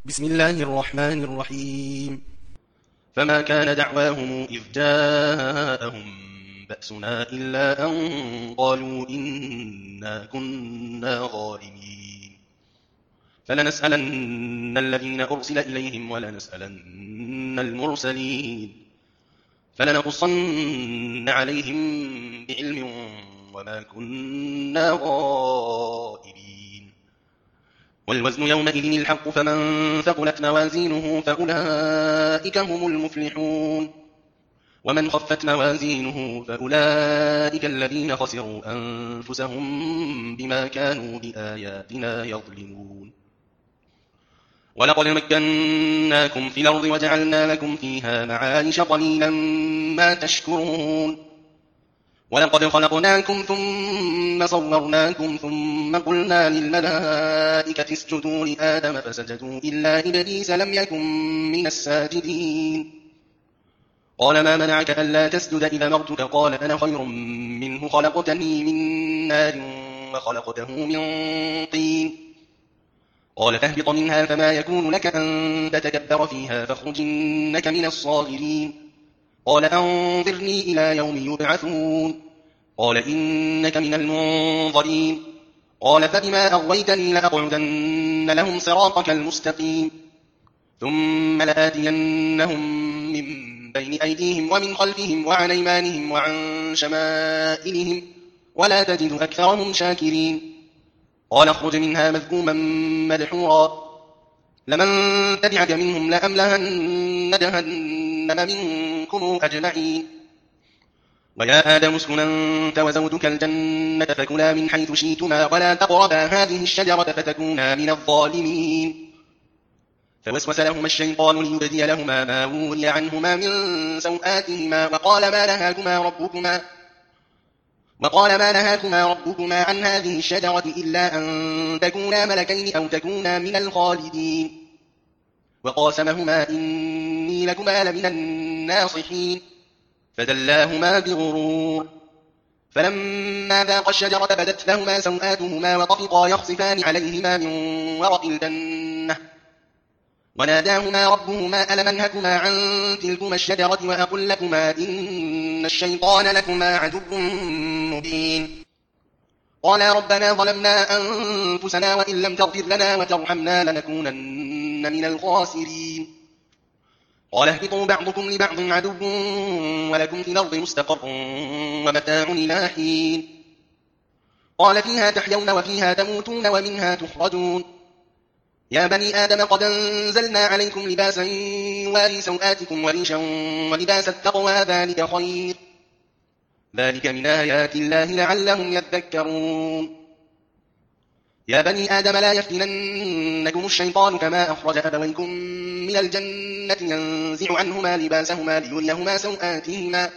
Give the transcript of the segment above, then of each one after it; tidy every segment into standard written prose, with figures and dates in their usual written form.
بسم الله الرحمن الرحيم. فما كان دعواهم إذ جاءهم بأسنا إلا أن قالوا إنا كنا ظالمين. فلنسألن الذين أرسل إليهم ولنسألن المرسلين، فلنقصن عليهم بعلم وما كنا غائبين. والوزن يومئذ الحق، فمن ثقلت موازينه فأولئك هم المفلحون، ومن خفت موازينه فأولئك الذين خسروا أنفسهم بما كانوا بآياتنا يظلمون. ولقد مكناكم في الأرض وجعلنا لكم فيها معايش قليلا ما تشكرون. ولقد خلقناكم ثم صورناكم ثم قلنا للملائكة اسجدوا لآدم فسجدوا إلا إبليس لم يكن من الساجدين. قال ما منعك ألا تسجد إذا أمرتك؟ قال أنا خير منه، خلقتني من نار وخلقته من طين. قال فاهبط منها فما يكون لك أن تتكبر فيها فاخرج إنك من الصاغرين. قال أنظرني إلى يوم يبعثون. قال إنك من المنظرين. قال فبما أغويتني لأقعدن لهم صراطك المستقيم، ثم لآتينهم من بين أيديهم ومن خلفهم وعن أيمانهم وعن شمائلهم ولا تجد أكثرهم شاكرين. قال اخرج منها مذءوما مدحورا، لمن تبعك منهم لأملأن جهنم منكم أجمعين. ويا آدم اسكن أنت وزوجك الجنة فكلا من حيث شئتما ولا تقربا هذه الشجرة فتكونا من الظالمين. فوسوس لهما الشيطان ليبدي لهما ما وري عنهما من سوآتهما وقال ما نهاكما ربكما عن هذه الشجرة إلا أن تكونا ملكين أو تكونا من الخالدين. وقاسمهما إني لكما لمن الناصحين، فدلاهما بغرور. فلما ذاقا الشجرة بدت لهما سوآتهما وطفقا يخصفان عليهما من ورق الجنة، وناداهما ربهما ألم أنهكما عن تلكما الشجرة وأقل لكما إن الشيطان لكما عدو مبين. قالا ربنا ظلمنا أنفسنا وإن لم تغفر لنا وترحمنا لنكونن من الخاسرين. قال اهبطوا بعضكم لبعض عدو ولكم في الأرض مستقر ومتاع إلى حين. قال فيها تحيون وفيها تموتون ومنها تخرجون. يا بني آدم قد أنزلنا عليكم لباسا يواري سوآتكم وريشا ولباس التقوى ذلك خير، ذلك من آيات الله لعلهم يذكرون. يا بني آدم لا يفتننكم الشيطان كما أخرج أبويكم من الجنة ينزع عنهما لباسهما ليريهما سوآتهما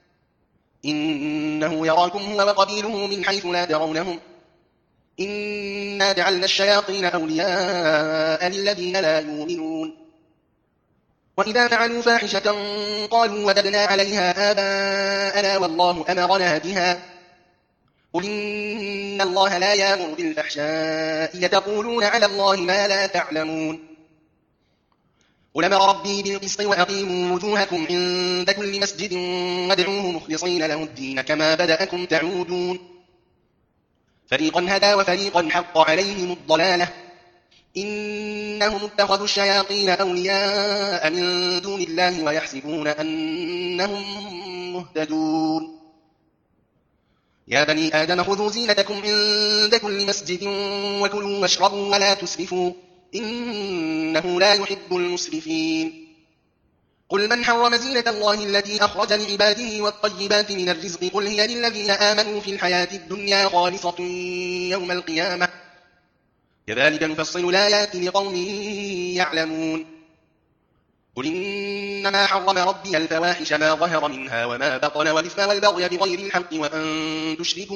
إنه يراكم هو وقبيله من حيث لا ترونهم إنا جعلنا الشياطين أولياء للذين لا يؤمنون. وإذا فعلوا فاحشة قالوا وجدنا عليها آباءنا والله أمرنا بها، قل إن الله لا يأمر بالفحشاء يتقولون على الله ما لا تعلمون. قل أمر ربي بالقسط وأقيموا وجوهكم عند كل مسجد وادعوه مخلصين له الدين كما بدأكم تعودون. فريقا هدى وفريقا حق عليهم الضلالة إنهم اتخذوا الشياطين أولياء من دون الله ويحسبون أنهم مهتدون. يا بني آدم خذوا زينتكم عند كل مسجد وكلوا واشربوا ولا تسرفوا إنه لا يحب المسرفين. قل من حرم زينة الله التي أخرج لعباده والطيبات من الرزق قل هي للذين آمنوا في الحياة الدنيا خالصة يوم القيامة كذلك نفصل الآيات لقوم يعلمون. قل إنما حرم ربي الفواحش ما ظهر منها وما بطن والإثم والبغي بغير الحق وأن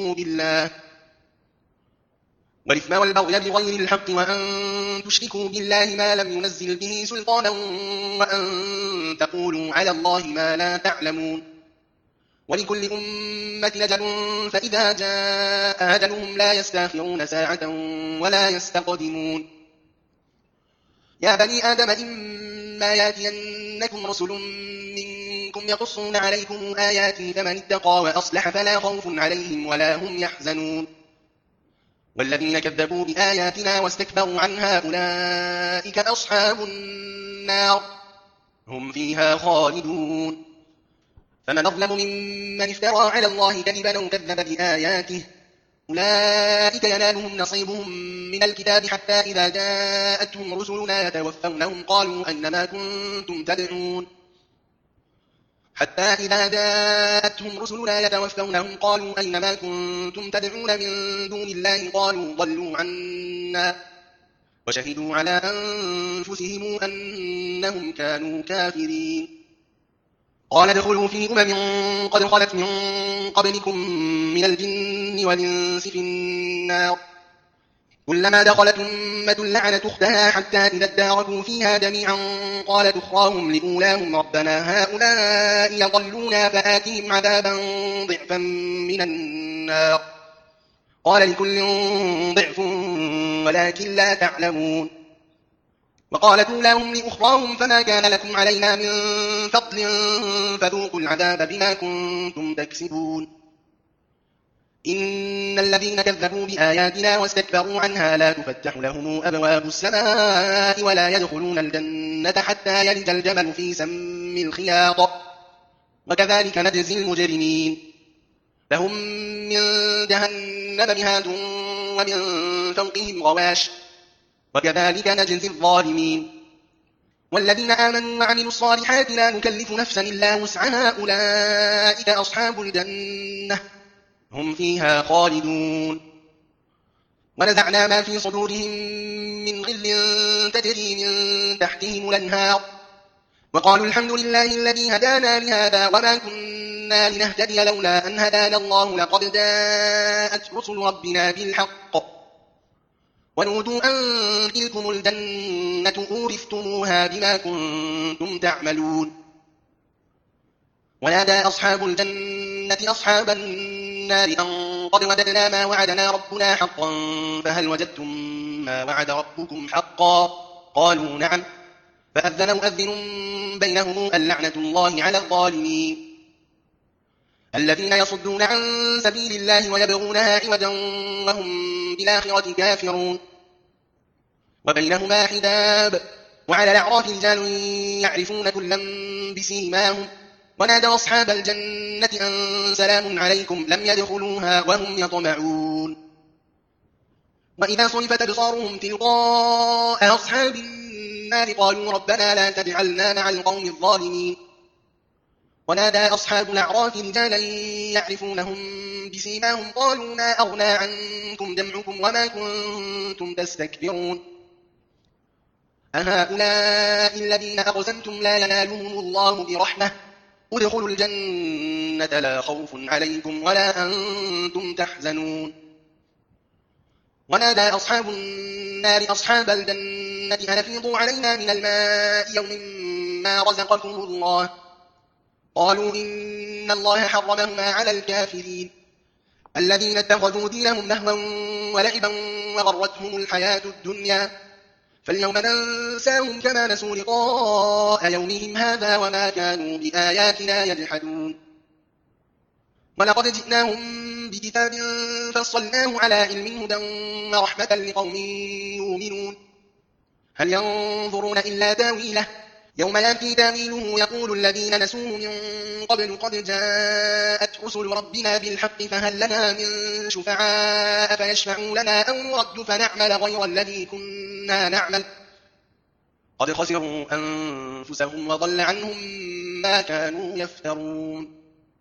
تشركوا بالله ما لم ينزل به سلطانا وأن تقولوا على الله ما لا تعلمون. ولكل أمة أجل فإذا جاء أجلهم لا يستأخرون ساعة ولا يستقدمون. يا بني آدم إما ياتينكم رسل منكم يقصون عليكم آياتي فمن اتقى وأصلح فلا خوف عليهم ولا هم يحزنون والذين كذبوا بآياتنا واستكبروا عنها أولئك أصحاب النار هم فيها خالدون فمن أظلم ممن افترى على الله كذبا أو كذب بآياته أولئك ينالهم نصيبهم من الكتاب حتى إذا جاءتهم رسلنا يتوفونهم قالوا أينما كنتم تدعون من دون الله قالوا ضلوا عنا وشهدوا على أنفسهم أنهم كانوا كافرين قال ادخلوا في قد خلت من قبلكم من الجن والإنس في النار كلما دخلت أمة لعنت أختها حتى إذا اداركوا فيها جميعا قالت أخراهم لأولاهم ربنا هؤلاء يضلونا فآتهم عذابا ضعفا من النار قال لكل ضعف ولكن لا تعلمون وقالت أولاهم لأخراهم فما كان لكم علينا من فضل فذوقوا العذاب بما كنتم تكسبون إن الذين كذبوا بآياتنا واستكبروا عنها لا تفتح لهم أبواب السماء ولا يدخلون الجنة حتى يلج الجمل في سم الخياط وكذلك نجزي المجرمين لهم من جهنم مهاد ومن فوقهم غواش وكذلك نجزي الظالمين والذين آمنوا وعملوا الصالحات لا نكلف نفسا إلا وسعها أولئك أصحاب الجنة هم فيها خالدون ونزعنا ما في صدورهم من غل تجري من تحتهم الأنهار وقالوا الحمد لله الذي هدانا لهذا وما كنا لنهتدي لولا أن هدانا الله لقد جاءت رسل ربنا بالحق ونودوا أن تلكم الجنة أورثتموها بما كنتم تعملون ونادى أصحاب الجنة أصحاب النار أن قد وجدنا ما وعدنا ربنا حقا فهل وجدتم ما وعد ربكم حقا قالوا نعم فأذن مؤذن بينهم اللعنة الله على الظالمين الذين يصدون عن سبيل الله ويبغونها عوجا وهم بالآخرة كافرون وبينهما حجاب وعلى الأعراف رجال يعرفون كلا بسيماهم ونادى أصحاب الجنة أن سلام عليكم لم يدخلوها وهم يطمعون وإذا صرفت أبصارهم تلقاء أصحاب النار قالوا ربنا لا تجعلنا مع القوم الظالمين ونادى أصحاب الأعراف رجالا يعرفونهم بسيماهم قالوا ما أغنى عنكم جمعكم وما كنتم تستكبرون أهؤلاء الذين أقسمتم لا ينالهم الله برحمة ادخلوا الجنة لا خوف عليكم ولا أنتم تحزنون ونادى أصحاب النار أصحاب الجنة أن أفيضوا علينا من الماء يوم ما رزقكم الله قالوا إن الله حرمهما على الكافرين الذين اتخذوا دينهم لهوا ولعبا وغرتهم الحياة الدنيا فاليوم ننساهم كما نسوا لقاء يومهم هذا وما كانوا بآياتنا يجحدون ولقد جئناهم بكتاب فصلناه على علم هدى ورحمة لقوم يؤمنون هل ينظرون إلا تاويله يوم يأتي تاويله يقول الذين نسوه من قبل قد جاءت رسل ربنا بالحق فهل لنا من شفعاء فيشفعوا لنا أو نرد فنعمل غير الذي كنا نعمل قد خسروا أنفسهم وضل عنهم ما كانوا يفترون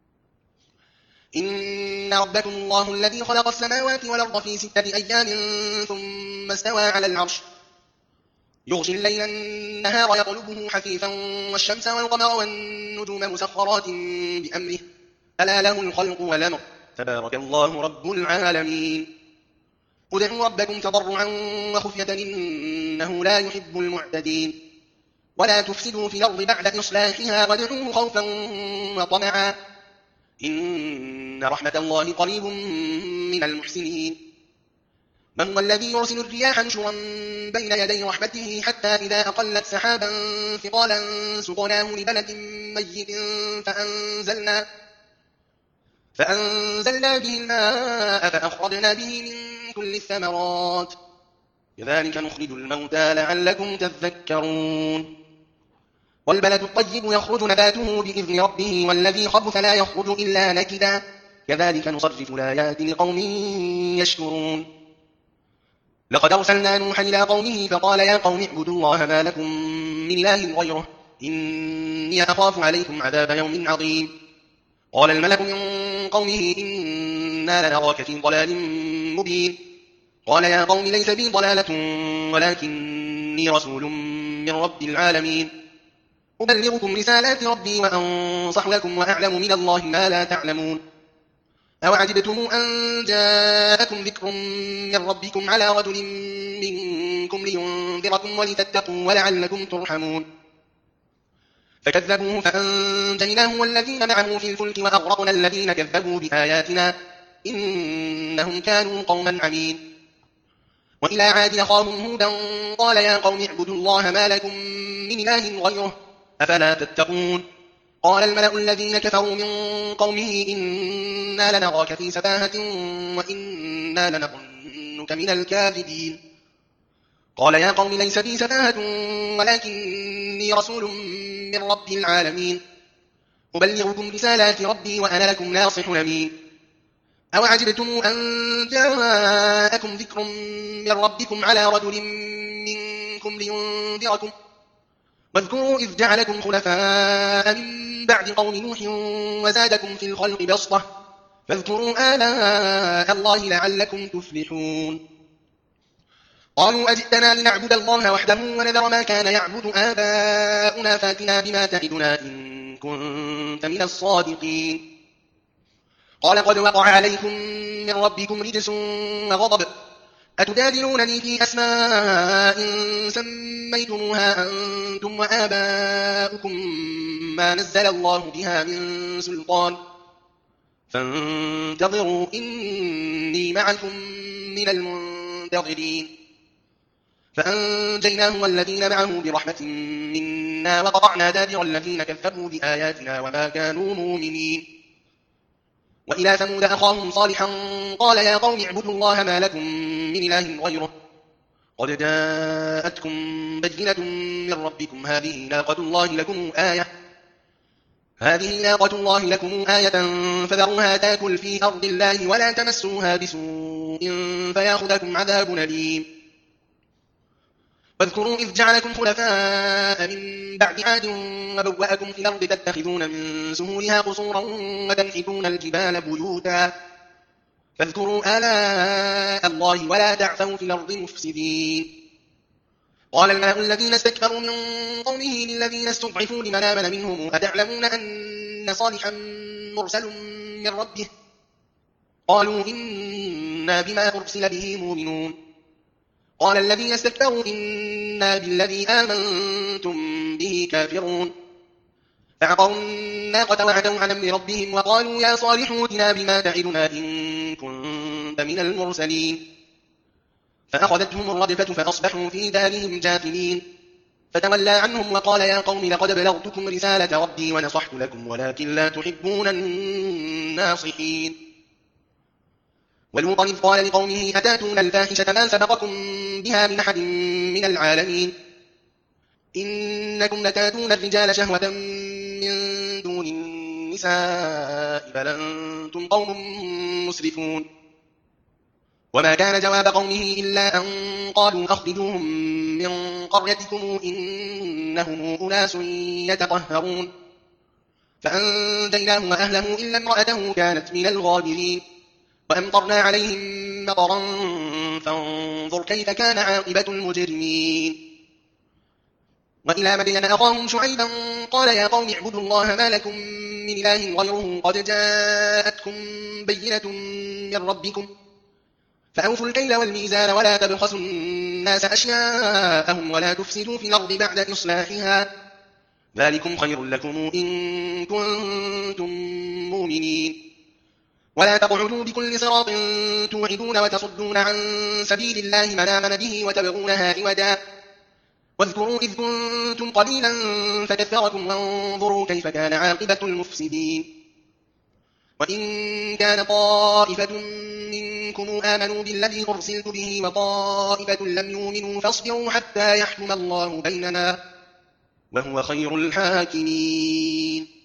إن ربكم الله الذي خلق السماوات والأرض في 6 أيام ثم استوى على العرش يغشي الليل النهار يطلبه حثيثا والشمس والقمر والنجوم مسخرات بأمره ألا له الخلق والأمر تبارك الله رب العالمين ادعوا ربكم تضرعا وخفية إنه لا يحب المعتدين ولا تفسدوا في الأرض بعد إصلاحها وادعوه خوفا وطمعا إن رحمة الله قريب من المحسنين من هو الذي يرسل الرياح نشرا بين يدي رحمته حتى إذا أقلت سحابا ثقالا سقناه لبلد ميت فأنزلنا به الماء فأخرجنا به من كل الثمرات كذلك نخرج الموتى لعلكم تذكرون والبلد الطيب يخرج نباته بإذن ربه والذي خبث لا يخرج إلا نكدا كذلك نصرف الآيات لقوم يشكرون لقد أرسلنا نوحا إلى قومه فقال يا قوم اعبدوا الله ما لكم من إله غيره إني أخاف عليكم عذاب يوم عظيم قال الملك من قومه إنا لنراك في ضلال مبين قال يا قوم ليس بي ضلالة ولكني رسول من رب العالمين أبلغكم رسالات ربي وأنصح لكم وأعلم من الله ما لا تعلمون أوعجبتم أن جاءكم ذكر من ربكم على رجل منكم لينذركم ولتتقوا ولعلكم ترحمون فكذبوه فأنجيناه والذين معه في الفلك وأغرقنا الذين كذبوا بآياتنا إنهم كانوا قوما عمين وإلى عاد أخاهم هودا قال يا قوم اعبدوا الله ما لكم من إله غيره أفلا تتقون قال الملأ الذين كفروا من قومه إنا لنراك في سفاهة وإنا لنظنك من الكاذبين قال يا قوم ليس بي سفاهة ولكني رسول من رب العالمين أبلغكم رسالات ربي وأنا لكم ناصح أمين أوعجبتم أن جاءكم ذكر من ربكم على رجل منكم لينذركم واذكروا إذ جعلكم خلفاء من بعد قوم نوح وزادكم في الخلق بسطة فاذكروا آلاء الله لعلكم تفلحون قالوا أجئتنا لنعبد الله وحده ونذر ما كان يعبد آباؤنا فاتنا بما تعدنا إن كنت من الصادقين قال قد وقع عليكم من ربكم رجس وغضب أتجادلونني في أسماء سميتموها أنتم وآباؤكم ما نزل الله بها من سلطان فانتظروا إني معكم من المنتظرين فأنجيناه والذين معه برحمة منا وقطعنا دابر الذين كذبوا بآياتنا وما كانوا مؤمنين وإلى ثمود أخاهم صالحا قال يا قوم اعبدوا الله ما لكم من إله غيره قد جاءتكم بينة من ربكم هذه ناقة الله لكم آية فذروها تاكل في أرض الله ولا تمسوها بسوء فيأخذكم عذاب أليم واذكروا إذ جعلكم خلفاء من بعد عاد وبوأكم في الأرض تتخذون من سهولها قصورا وتنحتون الجبال بيوتا فاذكروا آلاء الله ولا تعثوا في الأرض مفسدين قال الملأ الذين استكبروا من قومه للذين استضعفوا لمن آمن منهم أتعلمون أن صالحا مرسل من ربه قالوا إنا بما أرسل به مؤمنون قال الذين استكبروا إنا بالذي آمنتم به كافرون فعقروا الناقة وعتوا عن أمر ربهم وقالوا يا صالح ائتنا بما تعدنا إن كنت من المرسلين فأخذتهم الرجفة فأصبحوا في دارهم جاثمين فتولى عنهم وقال يا قوم لقد بلغتكم رسالة ربي ونصحت لكم ولكن لا تحبون الناصحين ولوطا إذ قال لقومه أتاتون الفاحشة ما سبقكم بها من أحد من العالمين إنكم لتاتون الرجال شهوة من دون النساء بل أنتم قوم مسرفون وما كان جواب قومه إلا أن قالوا أخرجوهم من قريتكم إنهم أناس يتطهرون فأنجيناه وأهله إلا امرأته كانت من الغابرين وأمطرنا عليهم مطرا فانظر كيف كان عاقبة المجرمين وإلى مدين أخاهم شعيبا قال يا قوم اعبدوا الله ما لكم من إله غيره قد جاءتكم بينة من ربكم فأوفوا الكيل والميزان ولا تبخسوا الناس أشياءهم ولا تفسدوا في الأرض بعد إصلاحها ذلكم خير لكم إن كنتم مؤمنين ولا تقعدوا بكل صراط توعدون وتصدون عن سبيل الله من آمن به وتبغونها عوجا واذكروا إذ كنتم قليلا فكثركم وانظروا كيف كان عاقبة المفسدين وإن كان طائفة منكم آمنوا بالذي أرسلت به وطائفة لم يؤمنوا فاصبروا حتى يحكم الله بيننا وهو خير الحاكمين